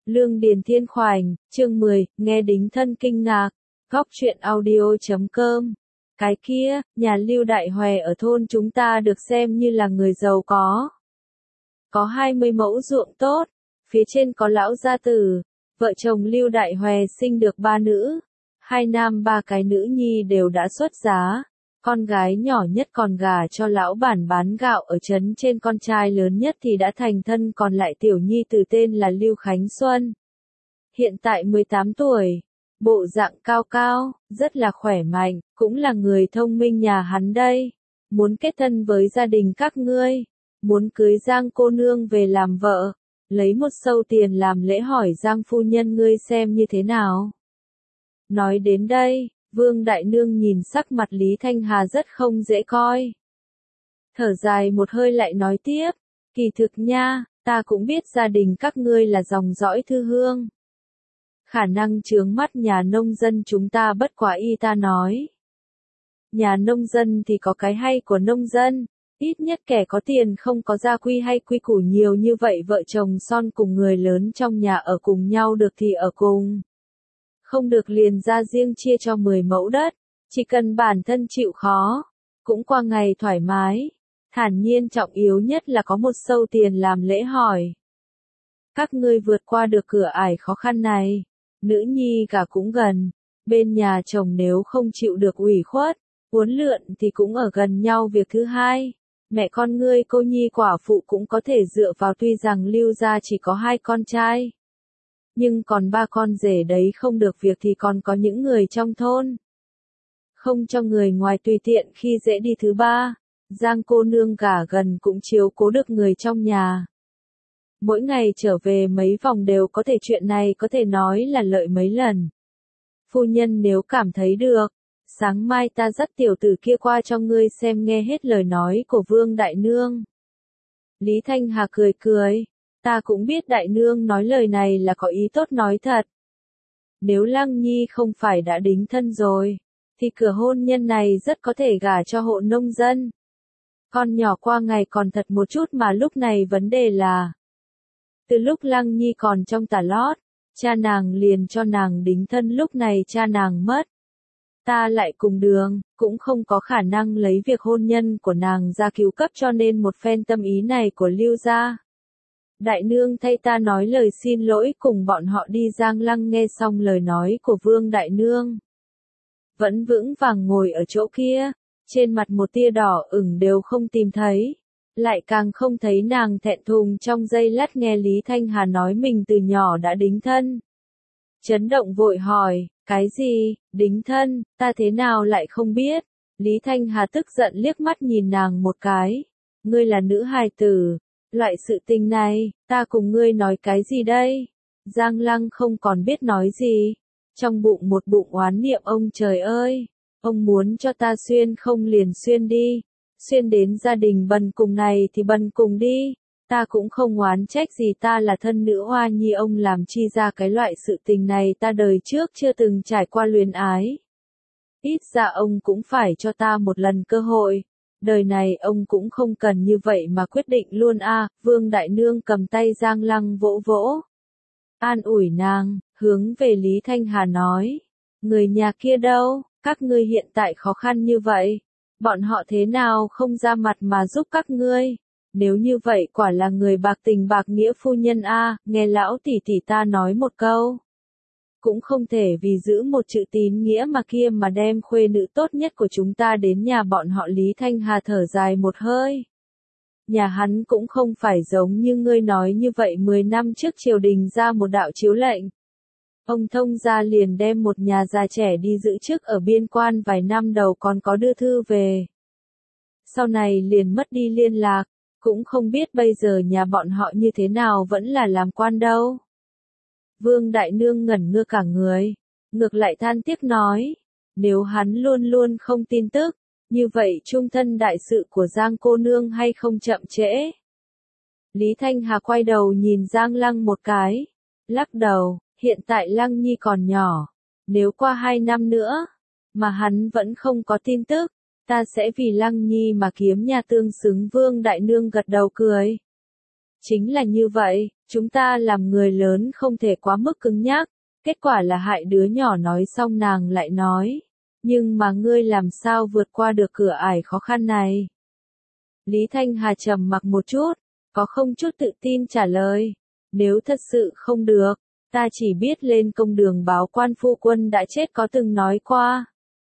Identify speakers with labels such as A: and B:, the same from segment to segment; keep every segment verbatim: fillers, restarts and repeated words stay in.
A: Lương Điền Thiên Khoảnh, chương mười, nghe đính thân kinh ngạc, góc truyện audio chấm com. Cái kia, nhà Lưu Đại Hòe ở thôn chúng ta được xem như là người giàu có. Có hai mươi mẫu ruộng tốt, phía trên có lão gia tử, vợ chồng Lưu Đại Hòe sinh được ba nữ, hai nam ba cái nữ nhi đều đã xuất giá. Con gái nhỏ nhất còn gả cho lão bản bán gạo ở trấn trên, con trai lớn nhất thì đã thành thân, còn lại tiểu nhi từ tên là Lưu Khánh Xuân. Hiện tại mười tám tuổi, bộ dạng cao cao, rất là khỏe mạnh, cũng là người thông minh nhà hắn đây. Muốn kết thân với gia đình các ngươi, muốn cưới Giang cô nương về làm vợ, lấy một sâu tiền làm lễ hỏi Giang phu nhân ngươi xem như thế nào. Nói đến đây, Vương Đại Nương nhìn sắc mặt Lý Thanh Hà rất không dễ coi. Thở dài một hơi lại nói tiếp, kỳ thực nha, ta cũng biết gia đình các ngươi là dòng dõi thư hương. Khả năng chướng mắt nhà nông dân chúng ta bất quá y ta nói. Nhà nông dân thì có cái hay của nông dân, ít nhất kẻ có tiền không có gia quy hay quy củ nhiều như vậy, vợ chồng son cùng người lớn trong nhà ở cùng nhau được thì ở cùng. Không được liền ra riêng chia cho mười mẫu đất, chỉ cần bản thân chịu khó, cũng qua ngày thoải mái, thản nhiên, trọng yếu nhất là có một sâu tiền làm lễ hỏi. Các ngươi vượt qua được cửa ải khó khăn này, nữ nhi cả cũng gần, bên nhà chồng nếu không chịu được ủy khuất, uốn lượn thì cũng ở gần nhau. Việc thứ hai, mẹ con ngươi cô nhi quả phụ cũng có thể dựa vào, tuy rằng Lưu gia chỉ có hai con trai, nhưng còn ba con rể đấy không được việc thì còn có những người trong thôn. Không cho người ngoài tùy tiện khi dễ đi. Thứ ba, Giang cô nương gả gần cũng chiếu cố được người trong nhà. Mỗi ngày trở về mấy vòng đều có thể, chuyện này có thể nói là lợi mấy lần. Phu nhân nếu cảm thấy được, sáng mai ta dắt tiểu tử kia qua cho ngươi xem. Nghe hết lời nói của Vương Đại Nương, Lý Thanh Hà cười cười. Ta cũng biết Đại Nương nói lời này là có ý tốt nói thật. Nếu Lăng Nhi không phải đã đính thân rồi, thì cửa hôn nhân này rất có thể gả cho hộ nông dân. Con nhỏ qua ngày còn thật một chút, mà lúc này vấn đề là, từ lúc Lăng Nhi còn trong tà lót, cha nàng liền cho nàng đính thân, lúc này cha nàng mất. Ta lại cùng đường, cũng không có khả năng lấy việc hôn nhân của nàng ra cứu cấp, cho nên một phen tâm ý này của Lưu gia. Đại Nương thay ta nói lời xin lỗi, cùng bọn họ đi Giang Lăng. Nghe xong lời nói của Vương Đại Nương, vẫn vững vàng ngồi ở chỗ kia, trên mặt một tia đỏ ửng đều không tìm thấy, lại càng không thấy nàng thẹn thùng. Trong giây lát nghe Lý Thanh Hà nói mình từ nhỏ đã đính thân, chấn động vội hỏi, cái gì, đính thân, ta thế nào lại không biết. Lý Thanh Hà tức giận liếc mắt nhìn nàng một cái, ngươi là nữ hài tử, loại sự tình này, ta cùng ngươi nói cái gì đây? Giang Lăng không còn biết nói gì, trong bụng một bụng oán niệm. Ông trời ơi, ông muốn cho ta xuyên không liền xuyên đi, xuyên đến gia đình bần cùng này thì bần cùng đi, ta cũng không oán trách gì, ta là thân nữ hoa nhi, ông làm chi ra cái loại sự tình này, ta đời trước chưa từng trải qua luyến ái. Ít ra ông cũng phải cho ta một lần cơ hội. Đời này ông cũng không cần như vậy mà quyết định luôn a. À. Vương Đại Nương cầm tay Giang Lăng vỗ vỗ, an ủi nàng, hướng về Lý Thanh Hà nói, người nhà kia đâu, các ngươi hiện tại khó khăn như vậy, bọn họ thế nào không ra mặt mà giúp các ngươi? Nếu như vậy quả là người bạc tình bạc nghĩa. Phu nhân a, à, nghe lão tỷ tỷ ta nói một câu, cũng không thể vì giữ một chữ tín nghĩa mà kia mà đem khuê nữ tốt nhất của chúng ta đến nhà bọn họ. Lý Thanh Hà thở dài một hơi. Nhà hắn cũng không phải giống như ngươi nói như vậy, mười năm trước triều đình ra một đạo chiếu lệnh, ông thông gia liền đem một nhà già trẻ đi giữ chức ở biên quan, vài năm đầu còn có đưa thư về. Sau này liền mất đi liên lạc, cũng không biết bây giờ nhà bọn họ như thế nào, vẫn là làm quan đâu. Vương Đại Nương ngẩn ngơ cả người, ngược lại than tiếc nói, nếu hắn luôn luôn không tin tức, như vậy trung thân đại sự của Giang cô nương hay không chậm trễ. Lý Thanh Hà quay đầu nhìn Giang Lăng một cái, lắc đầu, hiện tại Lăng Nhi còn nhỏ, nếu qua hai năm nữa, mà hắn vẫn không có tin tức, ta sẽ vì Lăng Nhi mà kiếm nhà tương xứng. Vương Đại Nương gật đầu cười. Chính là như vậy, chúng ta làm người lớn không thể quá mức cứng nhắc, kết quả là hại đứa nhỏ. Nói xong nàng lại nói, nhưng mà ngươi làm sao vượt qua được cửa ải khó khăn này? Lý Thanh Hà trầm mặc một chút, có không chút tự tin trả lời, nếu thật sự không được, ta chỉ biết lên công đường báo quan phu quân đã chết có từng nói qua.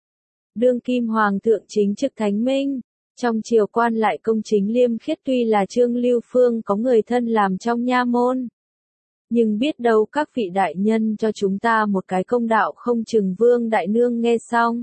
A: Đương kim hoàng thượng chính trực thánh minh, trong triều quan lại công chính liêm khiết, tuy là Trương Lưu Phương có người thân làm trong nha môn. Nhưng biết đâu các vị đại nhân cho chúng ta một cái công đạo không chừng. Vương đại nương nghe xong,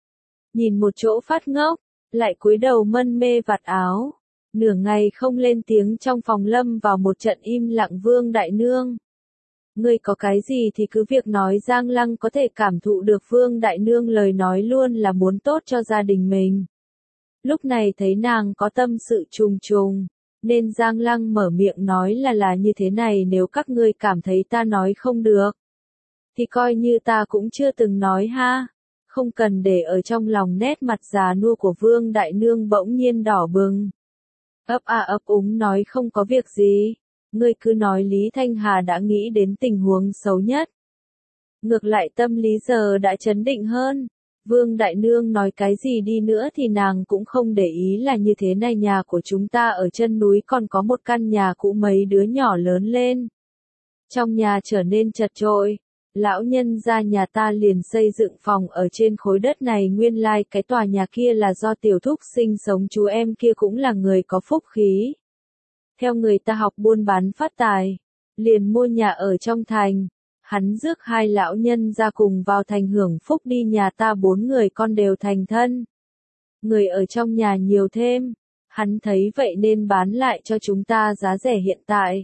A: nhìn một chỗ phát ngốc, lại cúi đầu mân mê vạt áo, nửa ngày không lên tiếng. Trong phòng lâm vào một trận im lặng. Vương đại nương, ngươi có cái gì thì cứ việc nói. Giang Lăng có thể cảm thụ được Vương đại nương lời nói luôn là muốn tốt cho gia đình mình. Lúc này thấy nàng có tâm sự trùng trùng, nên Giang Lăng mở miệng nói là là như thế này, nếu các ngươi cảm thấy ta nói không được, thì coi như ta cũng chưa từng nói ha. Không cần để ở trong lòng. Nét mặt già nua của Vương đại nương bỗng nhiên đỏ bừng, ấp a ấp úng nói không có việc gì, ngươi cứ nói. Lý Thanh Hà đã nghĩ đến tình huống xấu nhất, ngược lại tâm lý giờ đã chấn định hơn. Vương đại nương nói cái gì đi nữa thì nàng cũng không để ý. Là như thế này, nhà của chúng ta ở chân núi còn có một căn nhà cũ, mấy đứa nhỏ lớn lên, trong nhà trở nên chật chội, lão nhân gia nhà ta liền xây dựng phòng ở trên khối đất này. Nguyên lai like cái tòa nhà kia là do tiểu thúc sinh sống, chú em kia cũng là người có phúc khí, theo người ta học buôn bán phát tài, liền mua nhà ở trong thành. Hắn rước hai lão nhân ra cùng vào thành hưởng phúc đi. Nhà ta bốn người con đều thành thân, người ở trong nhà nhiều thêm, hắn thấy vậy nên bán lại cho chúng ta giá rẻ. Hiện tại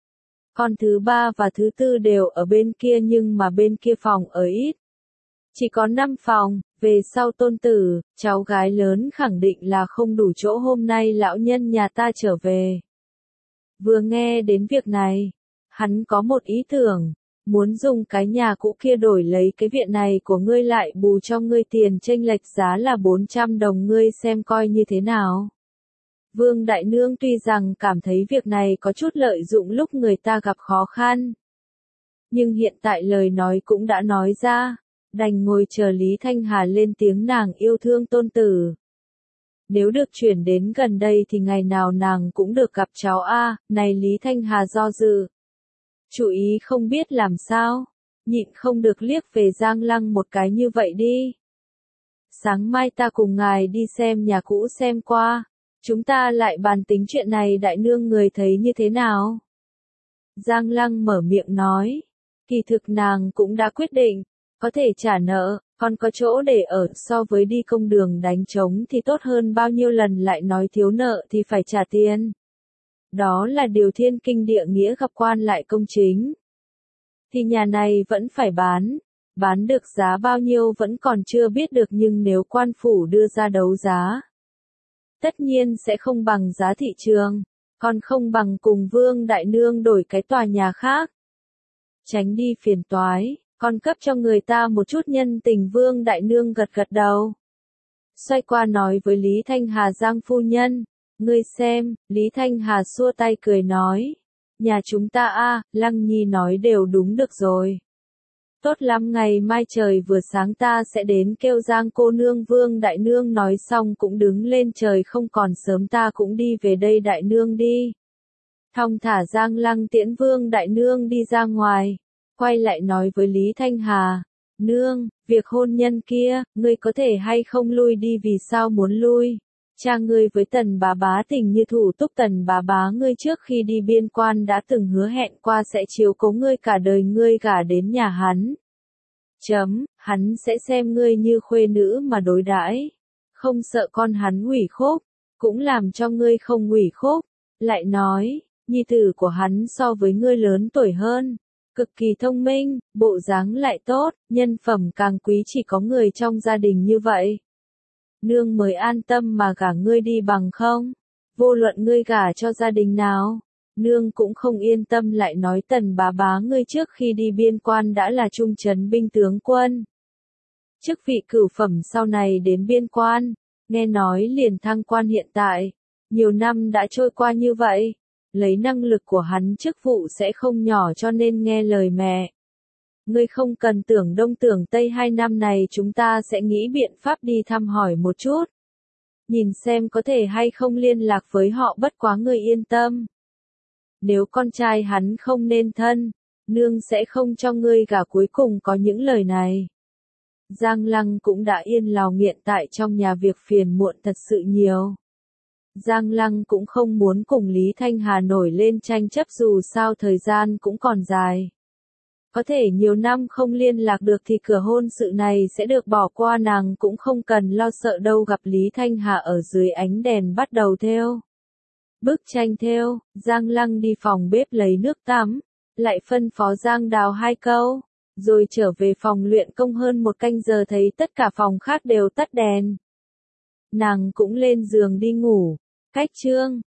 A: con thứ ba và thứ tư đều ở bên kia, nhưng mà bên kia phòng ở ít, chỉ có năm phòng. Về sau tôn tử, cháu gái lớn khẳng định là không đủ chỗ. Hôm nay lão nhân nhà ta trở về, vừa nghe đến việc này, hắn có một ý tưởng, muốn dùng cái nhà cũ kia đổi lấy cái viện này của ngươi, lại bù cho ngươi tiền chênh lệch giá là bốn trăm đồng, ngươi xem coi như thế nào. Vương đại nương tuy rằng cảm thấy việc này có chút lợi dụng lúc người ta gặp khó khăn, nhưng hiện tại lời nói cũng đã nói ra, đành ngồi chờ Lý Thanh Hà lên tiếng. Nàng yêu thương tôn tử, nếu được chuyển đến gần đây thì ngày nào nàng cũng được gặp cháu a. Này Lý Thanh Hà do dự, chú ý không biết làm sao, nhịn không được liếc về Giang Lăng một cái. Như vậy đi, sáng mai ta cùng ngài đi xem nhà cũ xem qua, chúng ta lại bàn tính chuyện này. Đại nương người thấy như thế nào? Giang Lăng mở miệng nói, kỳ thực nàng cũng đã quyết định, có thể trả nợ, còn có chỗ để ở, so với đi công đường đánh trống thì tốt hơn bao nhiêu lần. Lại nói thiếu nợ thì phải trả tiền, đó là điều thiên kinh địa nghĩa. Gặp quan lại công chính, thì nhà này vẫn phải bán, bán được giá bao nhiêu vẫn còn chưa biết được, nhưng nếu quan phủ đưa ra đấu giá, tất nhiên sẽ không bằng giá thị trường, còn không bằng cùng Vương đại nương đổi cái tòa nhà khác, tránh đi phiền toái, còn cấp cho người ta một chút nhân tình. Vương đại nương gật gật đầu, xoay qua nói với Lý Thanh Hà, Giang phu nhân, ngươi xem. Lý Thanh Hà xua tay cười nói, nhà chúng ta a, Lăng Nhi nói đều đúng, được rồi. Tốt lắm, ngày mai trời vừa sáng ta sẽ đến kêu Giang cô nương. Vương đại nương nói xong cũng đứng lên, trời không còn sớm ta cũng đi về đây. Đại nương đi. Thong thả. Giang Lăng tiễn Vương đại nương đi ra ngoài, quay lại nói với Lý Thanh Hà, nương, việc hôn nhân kia, ngươi có thể hay không lui đi? Vì sao muốn lui? Cha ngươi với Tần bá bá tình như thủ túc, Tần bá bá ngươi trước khi đi biên quan đã từng hứa hẹn qua sẽ chiếu cố ngươi cả đời, ngươi gả đến nhà hắn. Chấm, hắn sẽ xem ngươi như khuê nữ mà đối đãi, không sợ con hắn ủy khúc, cũng làm cho ngươi không ủy khúc. Lại nói, nhi tử của hắn so với ngươi lớn tuổi hơn, cực kỳ thông minh, bộ dáng lại tốt, nhân phẩm càng quý, chỉ có người trong gia đình như vậy, nương mới an tâm mà gả ngươi đi, bằng không, vô luận ngươi gả cho gia đình nào, nương cũng không yên tâm. Lại nói Tần bá bá ngươi trước khi đi biên quan đã là trung trấn binh tướng quân, chức vị cửu phẩm, sau này đến biên quan, nghe nói liền thăng quan. Hiện tại, nhiều năm đã trôi qua như vậy, lấy năng lực của hắn chức vụ sẽ không nhỏ cho nên nghe lời mẹ. Ngươi không cần tưởng đông tưởng tây, hai năm này chúng ta sẽ nghĩ biện pháp đi thăm hỏi một chút. Nhìn xem có thể hay không liên lạc với họ, bất quá ngươi yên tâm. Nếu con trai hắn không nên thân, nương sẽ không cho ngươi gả. Cuối cùng có những lời này. Giang Lăng cũng đã yên lòng, hiện tại trong nhà việc phiền muộn thật sự nhiều. Giang Lăng cũng không muốn cùng Lý Thanh Hà nổi lên tranh chấp, dù sao thời gian cũng còn dài. Có thể nhiều năm không liên lạc được thì cửa hôn sự này sẽ được bỏ qua, nàng cũng không cần lo sợ đâu. Gặp Lý Thanh Hà ở dưới ánh đèn bắt đầu thêu bức tranh thêu, Giang Lăng đi phòng bếp lấy nước tắm, lại phân phó Giang Đào hai câu, rồi trở về phòng luyện công. Hơn một canh giờ thấy tất cả phòng khác đều tắt đèn. Nàng cũng lên giường đi ngủ. Cách chương